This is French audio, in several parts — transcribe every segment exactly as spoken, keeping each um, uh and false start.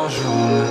la journée.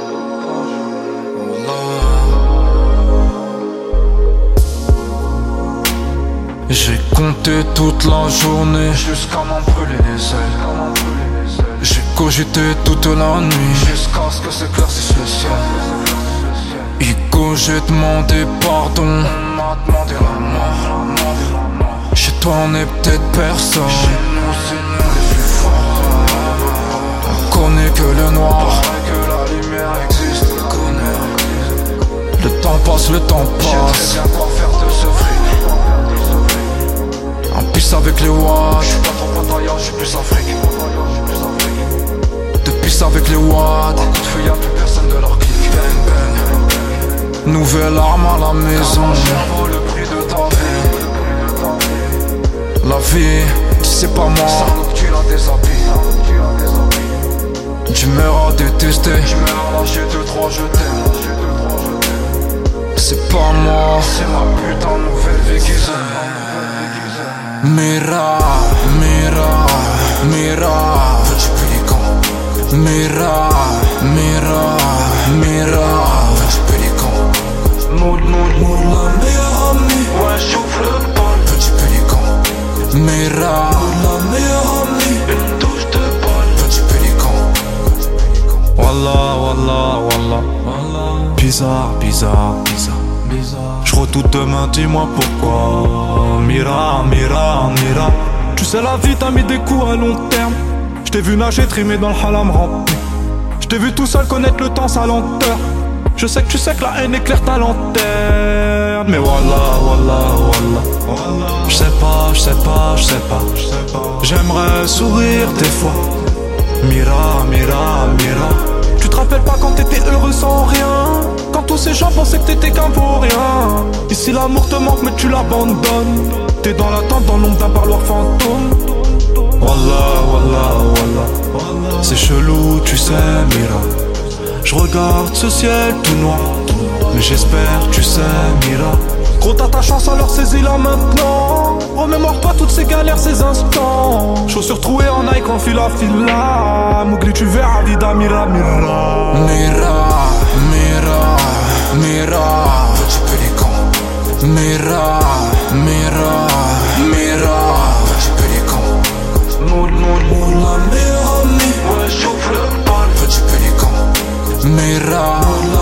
J'ai compté toute la journée jusqu'à m'en brûler les ailes. J'ai cogité toute la nuit jusqu'à ce que s'éclaircisse le ciel. Ico, j'ai demandé pardon, on m'a demandé la mort. Chez toi on est peut-être personne, chez nous c'est nous les plus forts. On connaît que le noir, pareil que la lumière existe. On connaît. Le temps passe, le temps passe. Je sais bien quoi faire de ce fric. En pisse avec les watts. J'suis pas trop bataillard, j'suis plus Afrique. De pisse avec les watts. Un coup de feu, y'a plus personne de leur clique. Bang bang. Nouvelle arme à la maison. Vaut le prix de ta vie. La vie, tu sais pas moi. Salope, tu la déshabilles. Tu meurs à détester. Tu meurs à lâcher deux trois, je t'aime. C'est pas moi. C'est ma putain nouvelle vie qui s'aime. Mira, mira, mira, petit pélican. Mira, mira, mira, petit pélican. Mood, mood, mood, la meilleure amie. Ouais, j'ouvre le bol, petit pélican. Mira, la meilleure amie. Une touche de bol, petit pélican. Wallah, wallah, wallah, wallah. Bizarre, bizarre, bizarre. Je redoute demain, dis-moi pourquoi. Mira, mira, mira. Tu sais la vie t'a mis des coups à long terme. Je t'ai vu nager, trimer dans le halam rampé. Je t'ai vu tout seul connaître le temps, sa lenteur. Je sais que tu sais que la haine éclaire ta lanterne. Mais voilà, voilà, voilà. Je sais pas, je sais pas, je sais pas. J'aimerais sourire des fois. Mira, mira, mira. Tu te rappelles pas quand t'étais heureux sans rien? Quand tous ces gens pensaient que t'étais qu'un pour rien. Ici l'amour te manque mais tu l'abandonnes. T'es dans l'attente dans l'ombre d'un parloir fantôme. Wallah, wallah, wallah. C'est chelou tu sais Mira. Je regarde ce ciel tout noir, mais j'espère tu sais Mira. Gros t'as ta chance alors saisis-la maintenant. Remémore pas toutes ces galères, ces instants. Chaussures trouées en Nike en fila fila. Mougli tu verras vida mira mira. Mira, mira, mira, petit pélican. Mira, mira, mira, petit pélican. Mood, mood, mood, la meilleure amie. Ouais j'ouvre le bal, petit pélican. Mira,